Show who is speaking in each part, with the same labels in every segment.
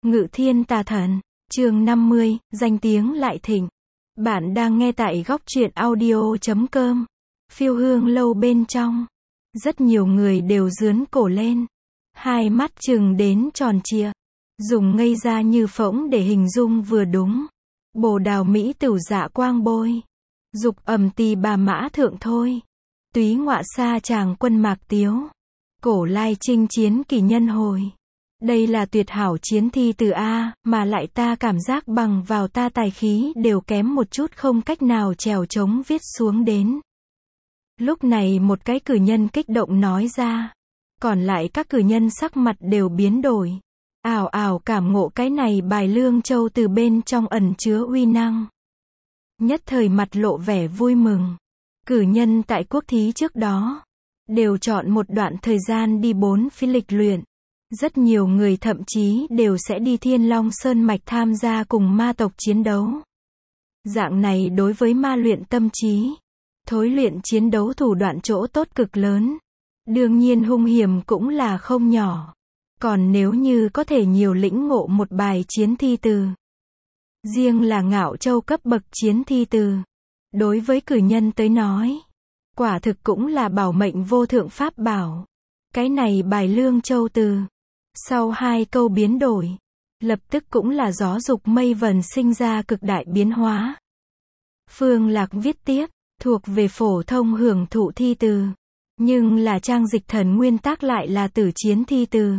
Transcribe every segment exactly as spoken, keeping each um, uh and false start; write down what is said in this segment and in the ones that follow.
Speaker 1: Ngự thiên tà thần, chương năm mươi, danh tiếng lại thịnh. Bạn đang nghe tại góc truyện audio chấm com. Phiêu hương lâu bên trong. Rất nhiều người đều dướn cổ lên. Hai mắt trừng đến tròn trịa. Dùng ngây ra như phỗng để hình dung vừa đúng. Bồ đào mỹ tửu dạ quang bôi. Dục ầm tì bà mã thượng thôi. Túy ngọa sa chàng quân mạc tiếu. Cổ lai chinh chiến kỳ nhân hồi. Đây là tuyệt hảo chiến thi từ A, mà lại ta cảm giác bằng vào ta tài khí đều kém một chút không cách nào trèo trống viết xuống đến. Lúc này một cái cử nhân kích động nói ra. Còn lại các cử nhân sắc mặt đều biến đổi. Ảo ảo cảm ngộ cái này bài Lương Châu từ bên trong ẩn chứa uy năng. Nhất thời mặt lộ vẻ vui mừng. Cử nhân tại quốc thí trước đó đều chọn một đoạn thời gian đi bốn phía lịch luyện. Rất nhiều người thậm chí đều sẽ đi Thiên Long Sơn Mạch tham gia cùng ma tộc chiến đấu. Dạng này đối với ma luyện tâm trí, thối luyện chiến đấu thủ đoạn chỗ tốt cực lớn. Đương nhiên hung hiểm cũng là không nhỏ. Còn nếu như có thể nhiều lĩnh ngộ một bài chiến thi từ, riêng là Ngạo Châu cấp bậc chiến thi từ, đối với cử nhân tới nói, quả thực cũng là bảo mệnh vô thượng pháp bảo. Cái này bài Lương Châu từ, sau hai câu biến đổi, lập tức cũng là gió dục mây vần sinh ra cực đại biến hóa. Phương Lạc viết tiếp, thuộc về phổ thông hưởng thụ thi từ, nhưng là trang dịch thần nguyên tác lại là tử chiến thi từ.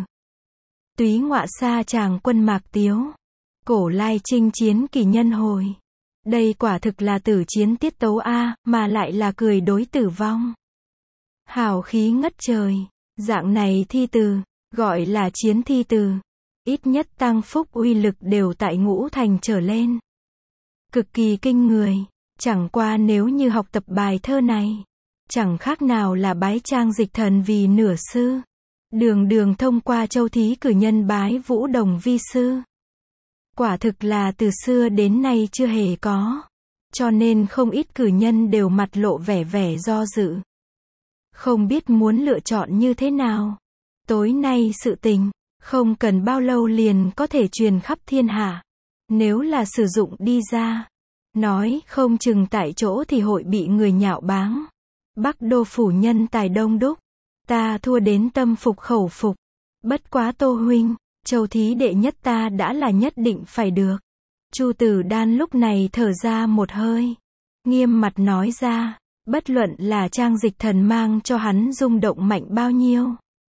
Speaker 1: Túy ngọa sa chàng quân mạc tiếu, cổ lai chinh chiến kỳ nhân hồi. Đây quả thực là tử chiến tiết tấu A, mà lại là cười đối tử vong. Hào khí ngất trời, dạng này thi từ, gọi là chiến thi từ. Ít nhất tăng phúc uy lực đều tại ngũ thành trở lên. Cực kỳ kinh người, chẳng qua nếu như học tập bài thơ này, chẳng khác nào là bái trang dịch thần vì nửa sư. Đường đường thông qua châu thí cử nhân bái Vũ Đồng vi sư. Quả thực là từ xưa đến nay chưa hề có. Cho nên không ít cử nhân đều mặt lộ vẻ vẻ do dự. Không biết muốn lựa chọn như thế nào. Tối nay sự tình, không cần bao lâu liền có thể truyền khắp thiên hạ. Nếu là sử dụng đi ra, nói không chừng tại chỗ thì hội bị người nhạo báng. Bắc đô phủ nhân tài đông đúc. Ta thua đến tâm phục khẩu phục. Bất quá Tô huynh, châu thí đệ nhất ta đã là nhất định phải được. Chu Tử Đan lúc này thở ra một hơi. Nghiêm mặt nói ra, bất luận là trang dịch thần mang cho hắn rung động mạnh bao nhiêu.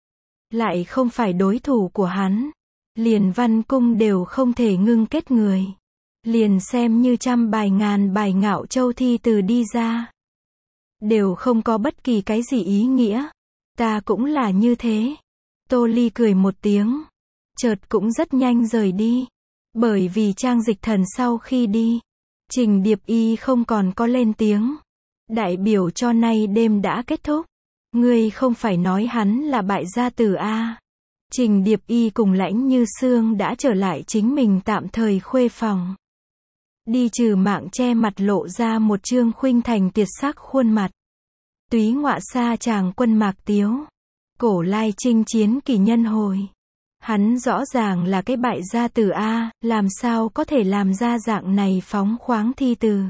Speaker 1: Lại không phải đối thủ của hắn. Liền văn cung đều không thể ngưng kết người. Liền xem như trăm bài ngàn bài Ngạo Châu thi từ đi ra. Đều không có bất kỳ cái gì ý nghĩa. Ta cũng là như thế. Tô Ly cười một tiếng. Chợt cũng rất nhanh rời đi. Bởi vì trang dịch thần sau khi đi, Trình Điệp Y không còn có lên tiếng. Đại biểu cho nay đêm đã kết thúc. Ngươi không phải nói hắn là bại gia tử A. Trình Điệp Y cùng Lãnh Như Sương đã trở lại chính mình tạm thời khuê phòng. Đi trừ mạng che mặt lộ ra một trương khuynh thành tuyệt sắc khuôn mặt. Túy ngọa sa chàng quân mạc tiếu. Cổ lai chinh chiến kỳ nhân hồi. Hắn rõ ràng là cái bại gia tử A, làm sao có thể làm ra dạng này phóng khoáng thi từ.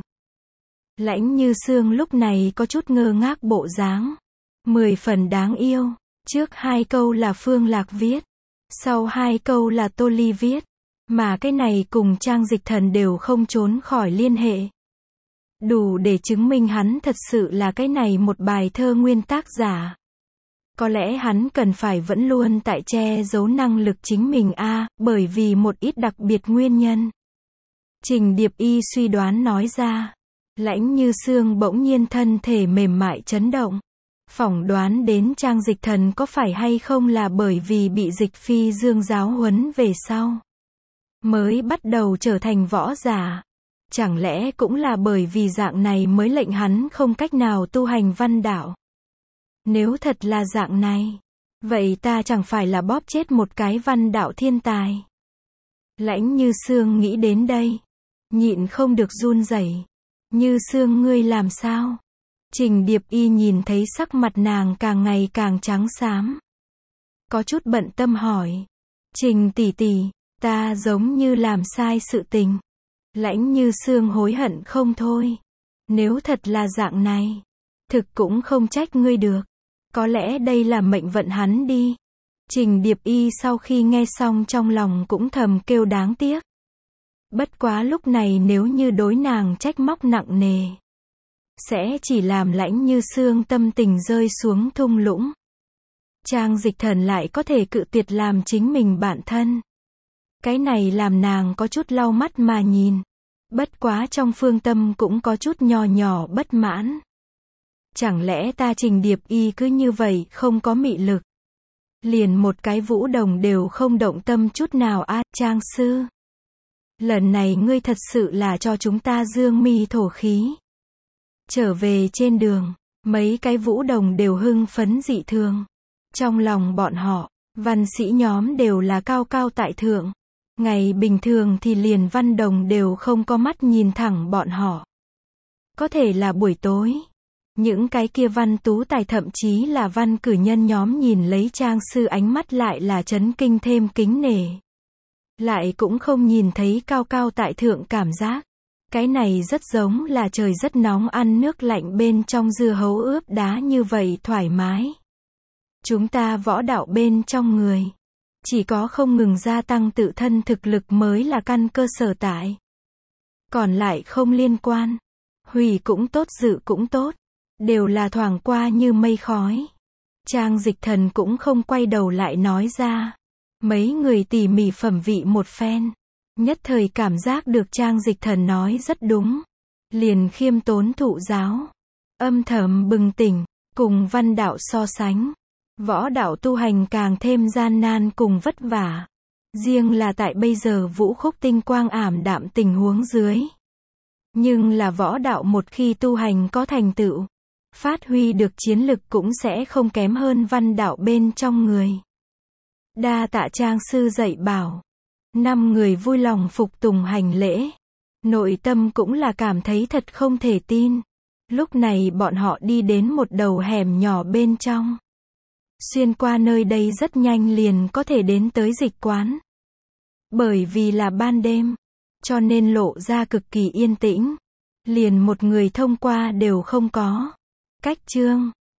Speaker 1: Lãnh Như Sương lúc này có chút ngơ ngác bộ dáng. Mười phần đáng yêu. Trước hai câu là Phương Lạc viết. Sau hai câu là Tô Ly viết. Mà cái này cùng trang dịch thần đều không trốn khỏi liên hệ. Đủ để chứng minh hắn thật sự là cái này một bài thơ nguyên tác giả. Có lẽ hắn cần phải vẫn luôn tại che giấu năng lực chính mình a, bởi vì một ít đặc biệt nguyên nhân. Trình Điệp Y suy đoán nói ra. Lãnh Như Sương bỗng nhiên thân thể mềm mại chấn động. Phỏng đoán đến trang dịch thần có phải hay không là bởi vì bị Dịch Phi Dương giáo huấn về sau, mới bắt đầu trở thành võ giả. Chẳng lẽ cũng là bởi vì dạng này mới lệnh hắn không cách nào tu hành văn đạo. Nếu thật là dạng này, vậy ta chẳng phải là bóp chết một cái văn đạo thiên tài. Lãnh Như Sương nghĩ đến đây, nhịn không được run rẩy. Như Sương ngươi làm sao? Trình Điệp Y nhìn thấy sắc mặt nàng càng ngày càng trắng xám. Có chút bận tâm hỏi. Trình tỷ tỷ, Ta giống như làm sai sự tình. Lãnh Như Sương hối hận không thôi. Nếu thật là dạng này, thực cũng không trách ngươi được. Có lẽ đây là mệnh vận hắn đi. Trình Điệp Y sau khi nghe xong trong lòng cũng thầm kêu đáng tiếc. Bất quá lúc này nếu như đối nàng trách móc nặng nề, sẽ chỉ làm Lãnh Như Sương tâm tình rơi xuống thung lũng. Trang Dịch Thần lại có thể cự tuyệt làm chính mình bạn thân. Cái này làm nàng có chút lau mắt mà nhìn. Bất quá trong phương tâm cũng có chút nhỏ nhỏ bất mãn. Chẳng lẽ ta Trình Điệp Y cứ như vậy không có mị lực? Liền một cái Vũ Đồng đều không động tâm chút nào a, à, Trang sư. Lần này ngươi thật sự là cho chúng ta dương mi thổ khí. Trở về trên đường, mấy cái Vũ Đồng đều hưng phấn dị thường. Trong lòng bọn họ, văn sĩ nhóm đều là cao cao tại thượng. Ngày bình thường thì liền văn đồng đều không có mắt nhìn thẳng bọn họ. Có thể là buổi tối, những cái kia văn tú tài thậm chí là văn cử nhân nhóm nhìn lấy Trang sư ánh mắt lại là chấn kinh thêm kính nể. Lại cũng không nhìn thấy cao cao tại thượng cảm giác. Cái này rất giống là trời rất nóng ăn nước lạnh bên trong dưa hấu ướp đá như vậy thoải mái. Chúng ta võ đạo bên trong người, chỉ có không ngừng gia tăng tự thân thực lực mới là căn cơ sở tại. Còn lại không liên quan. Hủy cũng tốt, dự cũng tốt. Đều là thoảng qua như mây khói. Trang Dịch Thần cũng không quay đầu lại nói ra. Mấy người tỉ mỉ phẩm vị một phen. Nhất thời cảm giác được Trang Dịch Thần nói rất đúng. Liền khiêm tốn thụ giáo. Âm thầm bừng tỉnh. Cùng văn đạo so sánh. Võ đạo tu hành càng thêm gian nan cùng vất vả. Riêng là tại bây giờ vũ khúc tinh quang ảm đạm tình huống dưới. Nhưng là võ đạo một khi tu hành có thành tựu, phát huy được chiến lực cũng sẽ không kém hơn văn đạo bên trong người. Đa tạ Trang sư dạy bảo. Năm người vui lòng phục tùng hành lễ. Nội tâm cũng là cảm thấy thật không thể tin. Lúc này bọn họ đi đến một đầu hẻm nhỏ bên trong. Xuyên qua nơi đây rất nhanh liền có thể đến tới dịch quán. Bởi vì là ban đêm, cho nên lộ ra cực kỳ yên tĩnh. Liền một người thông qua đều không có. Cách chương